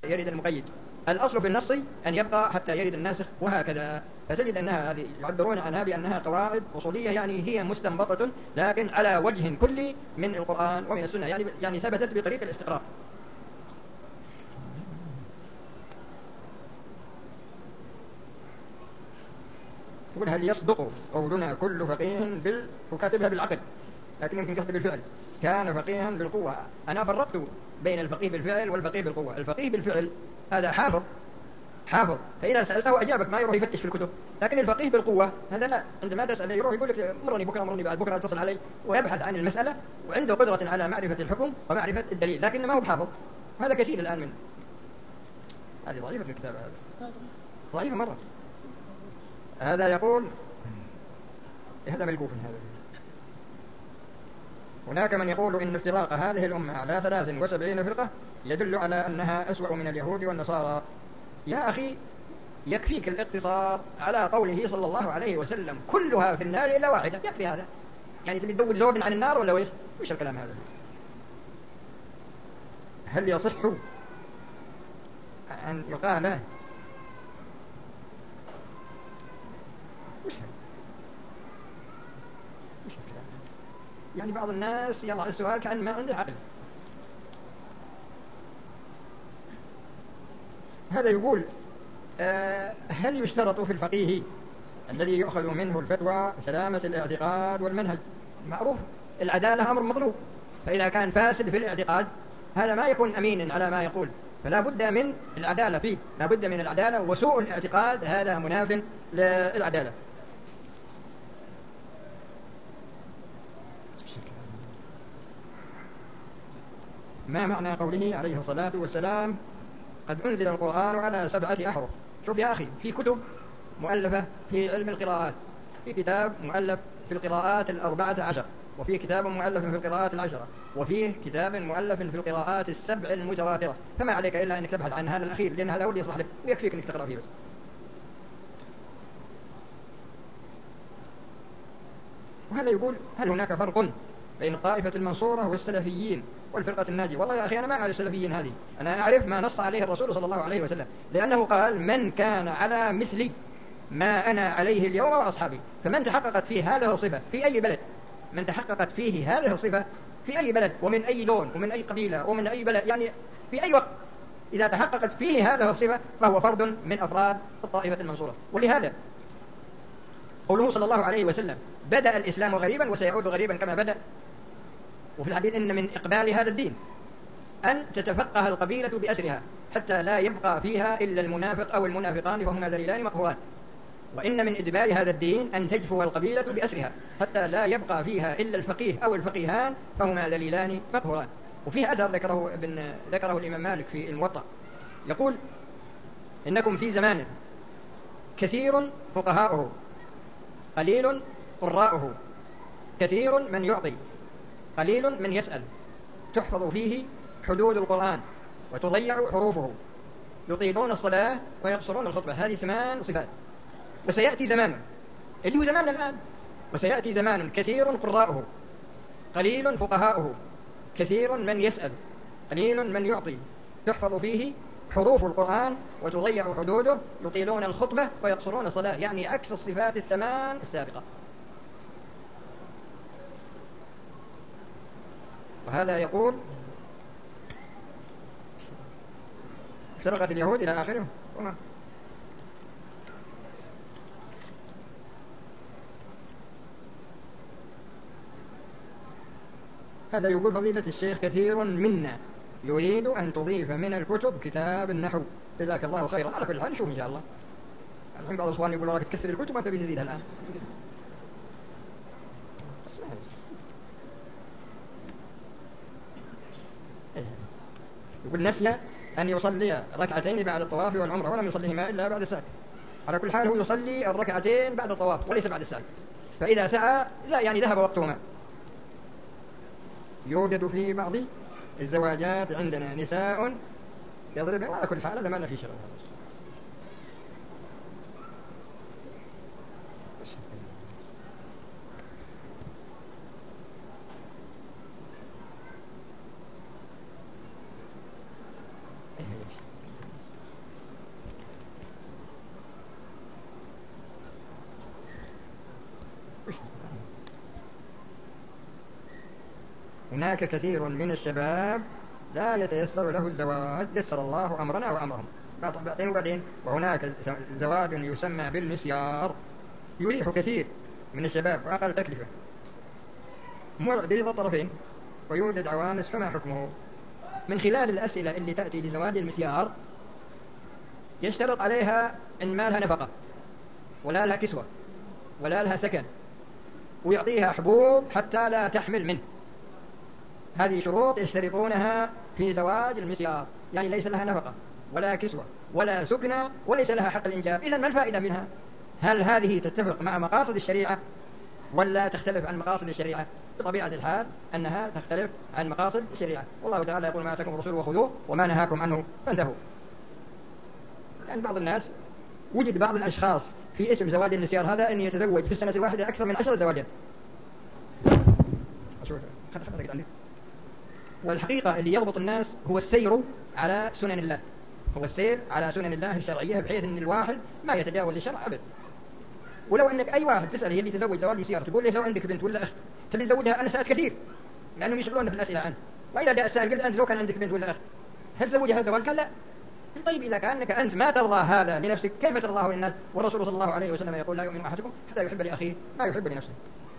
حتى يرد المقيد. الأصل في النص أن يبقى حتى يرد الناسخ وهكذا. فتجد أنها هذه يعبرون عنها بأنها قواعد أصولية، يعني هي مستنبطة لكن على وجه كلي من القرآن ومن السنة، يعني ثبتت بطريق الاستقراء. تقول هل يصدق قولنا كل فقيه وكاتبها بالعقل، لكن يمكن كاتب بالفعل كان فقيها بالقوة. أنا فرقت بين الفقيه بالفعل والفقيه بالقوة. الفقيه بالفعل هذا حافظ، فإذا سألته أجابك، ما يروح يفتش في الكتب. لكن الفقيه بالقوة هذا لا، عندما تسأل يروح يقول لك مرني بكرة، مرني بعد بكرة، اتصل علي، ويبحث عن المسألة وعنده قدرة على معرفة الحكم ومعرفة الدليل، لكن ما هو بحافظ. هذا كثير الآن منه. هذه ضعيفة في الكتاب، هذا ضعيفة مرة. هذا يقول هذا ملقوف. هذا هناك من يقول إن افتراق هذه الأمة على 73 فرقة يدل على أنها أسوأ من اليهود والنصارى. يا أخي يكفيك الاقتصار على قوله صلى الله عليه وسلم كلها في النار إلا واحدة، يكفي هذا. يعني تبي تدور زود عن النار ولا وش الكلام هذا؟ هل يصح أن يقال له يعني بعض الناس يضع السؤال كأن ما عنده عقل. هذا يقول هل يشترط في الفقيه الذي يؤخذ منه الفتوى سلامة الاعتقاد والمنهج؟ معروف العدالة أمر مطلوب، فإذا كان فاسد في الاعتقاد هذا ما يكون أمينا على ما يقول، فلا بد من العدالة فيه، لا بد من العدالة، وسوء الاعتقاد هذا مناف للعدالة. ما معنى قوله عليه الصلاة والسلام قد أنزل القرآن على 7 أحرف؟ شوف يا أخي، في كتب مؤلفة في علم القراءات، في كتاب مؤلف في القراءات 14، وفي كتاب مؤلف في القراءات 10، وفيه كتاب مؤلف في القراءات 7 المتواترة. فما عليك إلا أنك تبحث عن هذا الأخير، لأن هذا هو اللي يصلح لك ويكفيك أنك تقرأ فيه بس. وهذا يقول هل هناك فرق بين الطائفة المنصورة والسلفيين والفرقة الناجية؟ والله يا أخي أنا ما أعرف السلفيين هذه، أنا أعرف ما نص عليه الرسول صلى الله عليه وسلم، لأنه قال من كان على مثلي ما أنا عليه اليوم وأصحابي. فمن تحققت فيه هذه الصفة في أي بلد، من تحققت فيه هذه الصفة في أي بلد ومن أي لون ومن أي قبيلة ومن أي بلد، يعني في أي وقت إذا تحققت فيه هذه الصفة فهو فرد من أفراد الطائفة المنصورة. ولهذا قوله صلى الله عليه وسلم بدأ الإسلام غريبا وسيعود غريبا كما بدأ. وفي الحديث إن من إقبال هذا الدين أن تتفقه القبيلة بأسرها حتى لا يبقى فيها إلا المنافق أو المنافقان فهما ذليلان مقهوران. وإن من إدبار هذا الدين أن تجفو القبيلة بأسرها حتى لا يبقى فيها إلا الفقيه أو الفقيهان فهما ذليلان مقهوران. وفيه أثر ذكره الإمام مالك في الموطأ، يقول إنكم في زمان كثير فقهاؤه قليل قراؤه، كثير من يعطي قليل من يسأل، تحفظ فيه حدود القرآن وتضيع حروفه، يطيلون الصلاة ويقصرون الخطبة. هذه 8 صفات. وسيأتي زمان اللي هو زماننا الآن، وسيأتي زمان كثير قراؤه قليل فقهاؤه، كثير من يسأل قليل من يعطي، تحفظ فيه حروف القرآن وتضيع حدوده، يطيلون الخطبة ويقصرون الصلاة، يعني عكس الصفات 8 السابقة. وهذا يقول افترقت اليهود إلى آخره. هذا يقول فضيلة الشيخ كثير منا يريد أن تضيف من الكتب كتاب النحو، جزاك الله خيرا. على كل حال نشوف إن شاء الله. الحين بعض الأخوان يقولوا راك تكثر الكتب وأنت بتزيدها الآن. يقول نسي أن يصلي ركعتين بعد الطواف والعمرة ولم يصليهما إلا بعد السعي. على كل حال هو يصلي الركعتين بعد الطواف وليس بعد السعي، فإذا سعى لا يعني ذهب وقتهما. يوجد في بعض الزواجات عندنا نساء يضربن. على كل حال هذا ما في شرع. هناك كثير من الشباب لا يتيسر له الزواج، يسر الله أمرنا وأمرهم وبعدين وهناك زواج يسمى بالمسيار يريح كثير من الشباب وأقل تكلفة برضا الطرفين ويوجد عوانس، فما حكمه؟ من خلال الأسئلة اللي تأتي لزواج المسيار يشترط عليها إن ما لها نفقة ولا لها كسوة ولا لها سكن، ويعطيها حبوب حتى لا تحمل منه. هذه شروط يشترطونها في زواج المسيار، يعني ليس لها نفقة ولا كسوة ولا سكنة وليس لها حق الإنجاب. إذن ما الفائدة منها؟ هل هذه تتفق مع مقاصد الشريعة ولا تختلف عن مقاصد الشريعة؟ بطبيعة الحال أنها تختلف عن مقاصد الشريعة. والله تعالى يقول: ما أتاكم الرسول وخذوه وما نهاكم عنه فانتهوا. يعني بعض الناس وجد بعض الأشخاص في اسم زواج المسيار هذا أن يتزوج في السنة الواحدة أكثر من 10 زواجات. والحقيقة اللي يضبط الناس هو السير على سنن الله، هو السير على سنن الله الشرعية، بحيث أن الواحد ما يتجاوز الشرع أبدا. ولو أنك أي واحد تسأل هي اللي تزوج زواج مسيار تقول له: لو عندك بنت ولا أخت تبي تزوجها، أنا سألت كثير لأنهم يشغلون في الأسئلة عنه. وإذا جاء السائل قلت: أنت لو كان عندك بنت ولا أخت هل تزوجها زواج؟ قال: لا. طيب إذا كأنك أنت ما ترضى هذا لنفسك كيف ترضاه للناس؟ والرسول صلى الله عليه وسلم يقول: لا يؤمن أحدكم حتى يحب لأخيه ما يحب لنفسه.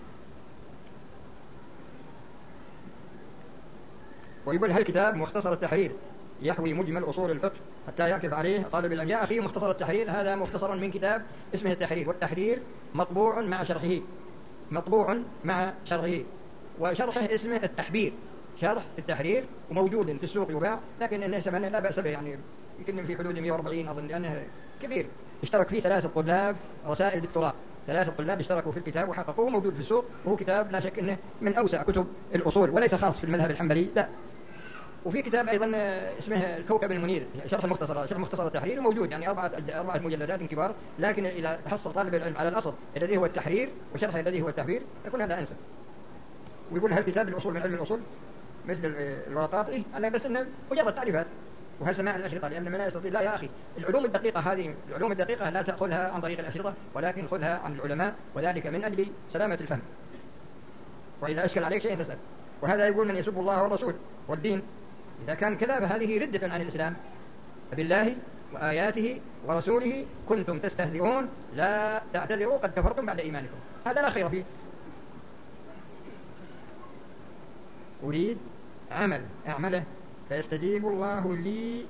ويقول: هل كتاب مختصر التحرير يحوي مجمل أصول الفقه حتى يعكف عليه طالب العلم؟ يا أخي، مختصر التحرير هذا مختصر من كتاب اسمه التحرير، والتحرير مطبوع مع شرحه، مطبوع مع شرحه، وشرحه اسمه التحبير، شرح التحرير، وموجود في السوق يباع، لكن الناس لا بأس به، يعني يمكن في حدود 140 أظن، لأنه كبير. اشترك فيه 3 طلاب رسائل دكتوراه، 3 طلاب اشتركوا في الكتاب وحققوه، موجود في السوق، وهو كتاب لا شك أنه من أوسع كتب الأصول وليس خاص في المذهب الحنبلي، لا. وفي كتاب أيضا اسمه الكوكب المنير، شرح مختصر التحرير، موجود يعني 4 مجلدات كبار، لكن إذا تحصل طالب العلم على الأصل الذي هو التحرير وشرح الذي هو التحبير يكون هذا أنسب. ويقول: هل كتاب الأصول من علم الأصول مثل الورقات؟ أنا بس إنه مجرد تعريفات وهل سماع الأشرطة، لأن من لا يستطيع. لا يا أخي، العلوم الدقيقة هذه، العلوم الدقيقة لا تأخذها عن طريق الأشرطة، ولكن خذها عن العلماء، وذلك من أجل سلامة الفهم. وإذا أشكل عليك شيء تسأل. وهذا يقول: من يسب الله والرسول والدين إذا كان كذا فهذه ردة عن الإسلام. بالله وآياته ورسوله كنتم تستهزئون لا تعتذروا قد كفرتم بعد إيمانكم. هذا لا خير فيه. أريد عمل أعمله فيستجيب الله لي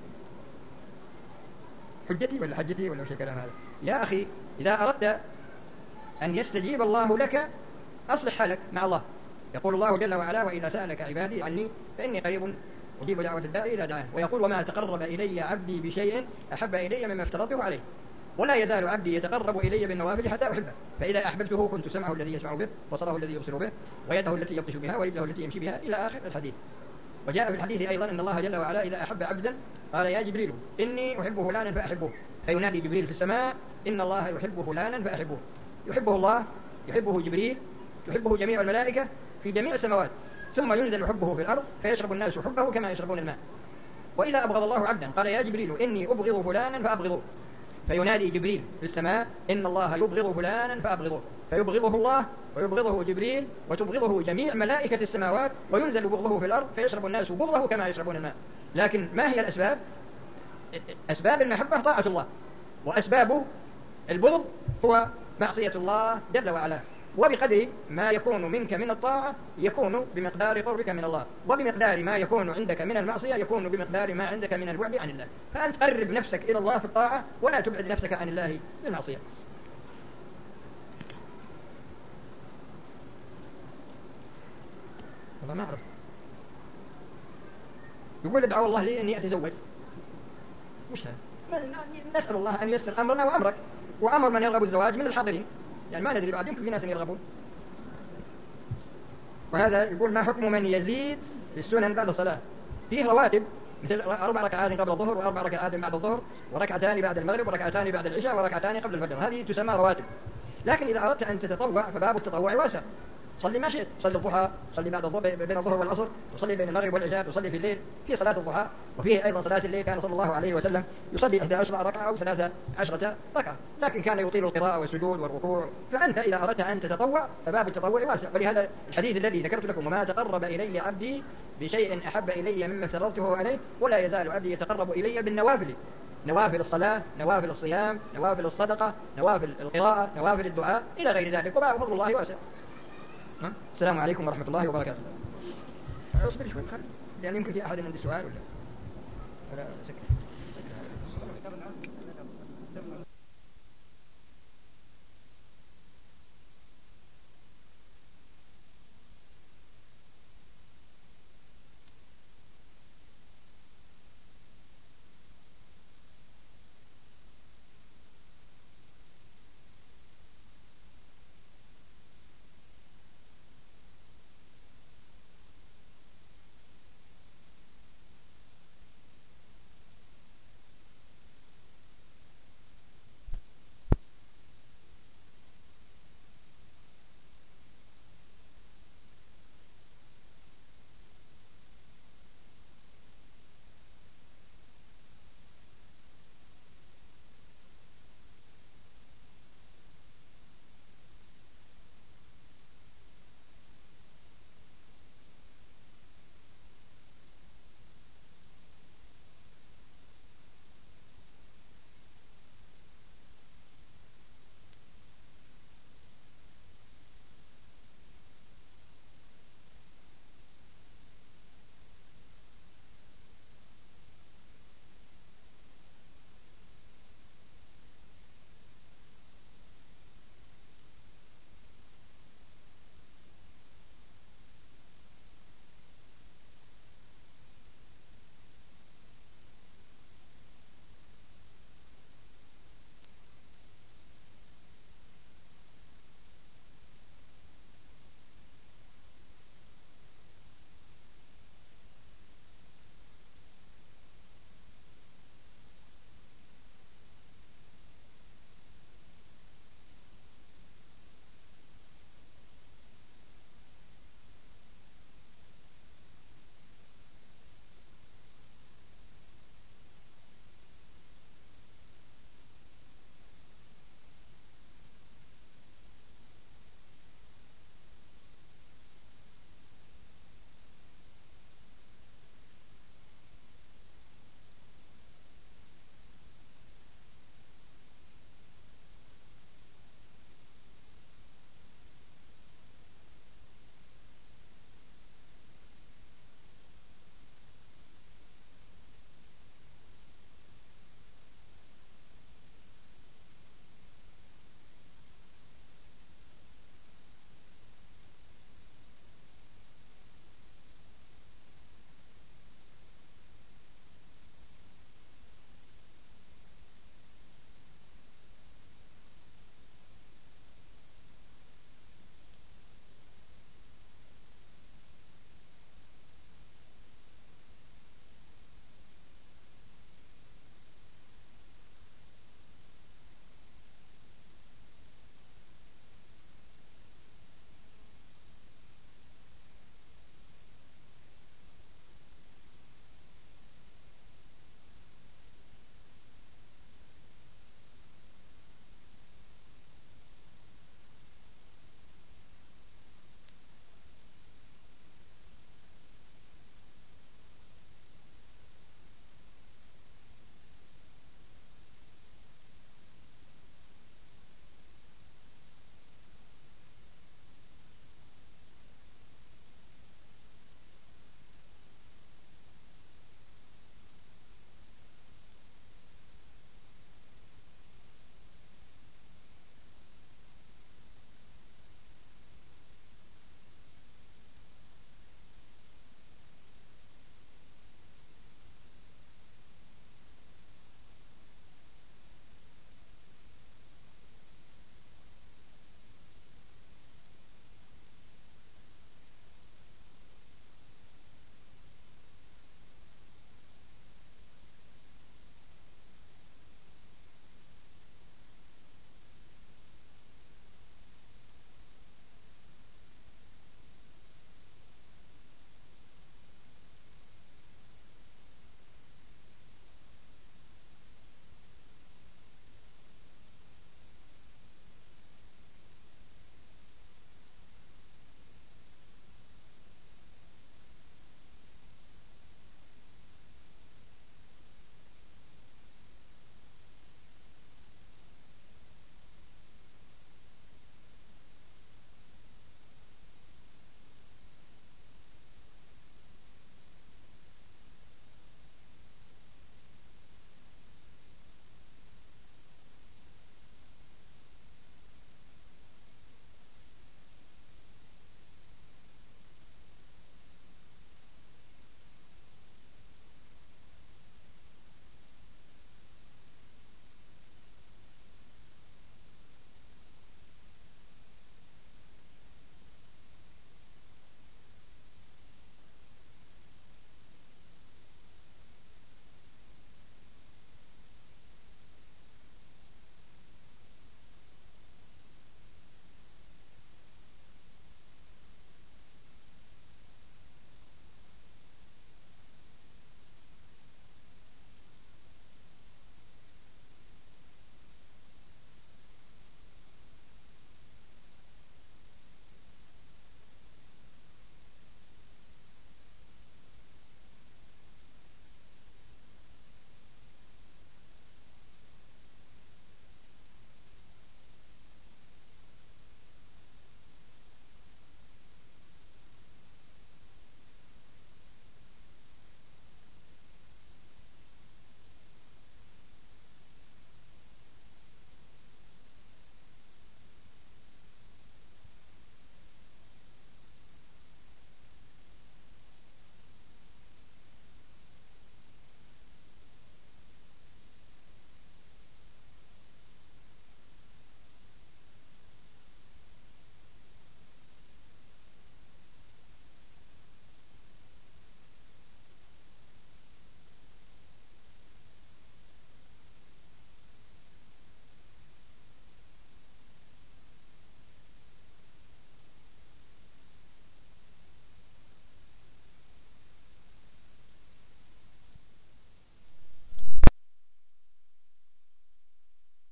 حجتي ولا حجتي ولا شيء كلام هذا. يا أخي، إذا أردت أن يستجيب الله لك أصلح حالك مع الله. يقول الله جل وعلا: وإذا سألك عبادي عني فإني قريب أجيب دعوة الداعي إذا دعان. ويقول: وما تقرب إلي عبدي بشيء أحب إلي مما افترضته عليه، ولا يزال عبدي يتقرب إلي بالنوافل حتى أحبه، فإذا أحببته كنت سمعه الذي يسمع به، وبصره الذي يبصر به، ويده التي يبطش بها، ورجله التي يمشي بها، إلى آخر الحديث. وجاء في الحديث أيضا أن الله جل وعلا إذا أحب عبدا قال: يا جبريل إني أحب فلانا فأحبه، فينادي جبريل في السماء: إن الله يحب فلانا فأحبه. يحبه الله، يحبه جبريل، يحبه جميع الملائكة في جميع السماوات، ثم ينزل حبه في الأرض فيشرب الناس حبه كما يشربون الماء. وإذا أبغض الله عبدا قال: يا جبريل إني أبغض فلانا فأبغضه، فينادي جبريل في السماء: إن الله يبغض فلانا فأبغضه، فيبغضه الله ويبغضه جبريل وتبغضه جميع ملائكة السماوات، وينزل بغضه في الأرض فيشرب الناس بغضه كما يشربون الماء. لكن ما هي الأسباب؟ أسباب المحبة طاعة الله، وأسباب البغض هو معصية الله جل وعلا. وبقدر ما يكون منك من الطاعة يكون بمقدار قربك من الله، وبمقدار ما يكون عندك من المعصية يكون بمقدار ما عندك من البعد عن الله. فأنت قرب نفسك إلى الله في الطاعة ولا تبعد نفسك عن الله بالمعصية. والله ما أعرف. يقول: ادعو الله لي أني أتزوج. مش هذا، نسأل الله أن ييسر أمرنا وأمرك وأمر من يرغب الزواج من الحاضرين، يعني ما ندري بعد يمكن في ناس يرغبون. وهذا يقول: ما حكم من يزيد في السنن بعد الصلاة؟ فيه رواتب مثل 4 ركعات قبل الظهر، و4 ركعات بعد الظهر، وركعتان بعد المغرب، وركعتان بعد العشاء، وركعتان قبل الفجر. هذه تسمى رواتب. لكن إذا أردت أن تتطوع فباب التطوع واسع، صلي ما شئت، صلي الضحى، صلي بعد الظهر بين الظهر والعصر، تصلي بين المغرب والعشاء، تصلي في الليل. في صلاة الضحى وفيه أيضا صلاة الليل، كان صلى الله عليه وسلم يصلي 11 ركعة أو 13 ركعة، لكن كان يطيل القراءة والسجود والركوع. فأنت إذا أردت أن تتطوع فباب التطوع واسع. ولهذا الحديث الذي ذكرت لكم: وما تقرب إلي عبدي بشيء أحب إلي مما افترضته عليه ولا يزال عبدي يتقرب إلي بالنوافل. نوافل الصلاة، نوافل الصيام، نوافل الصدقة، نوافل القراءة، نوافل الدعاء، إلى غير ذلك. وفضل الله واسع. السلام عليكم ورحمة الله وبركاته. اصبر شوي، لأن يمكن في أحد عنده سؤال ولا سكت.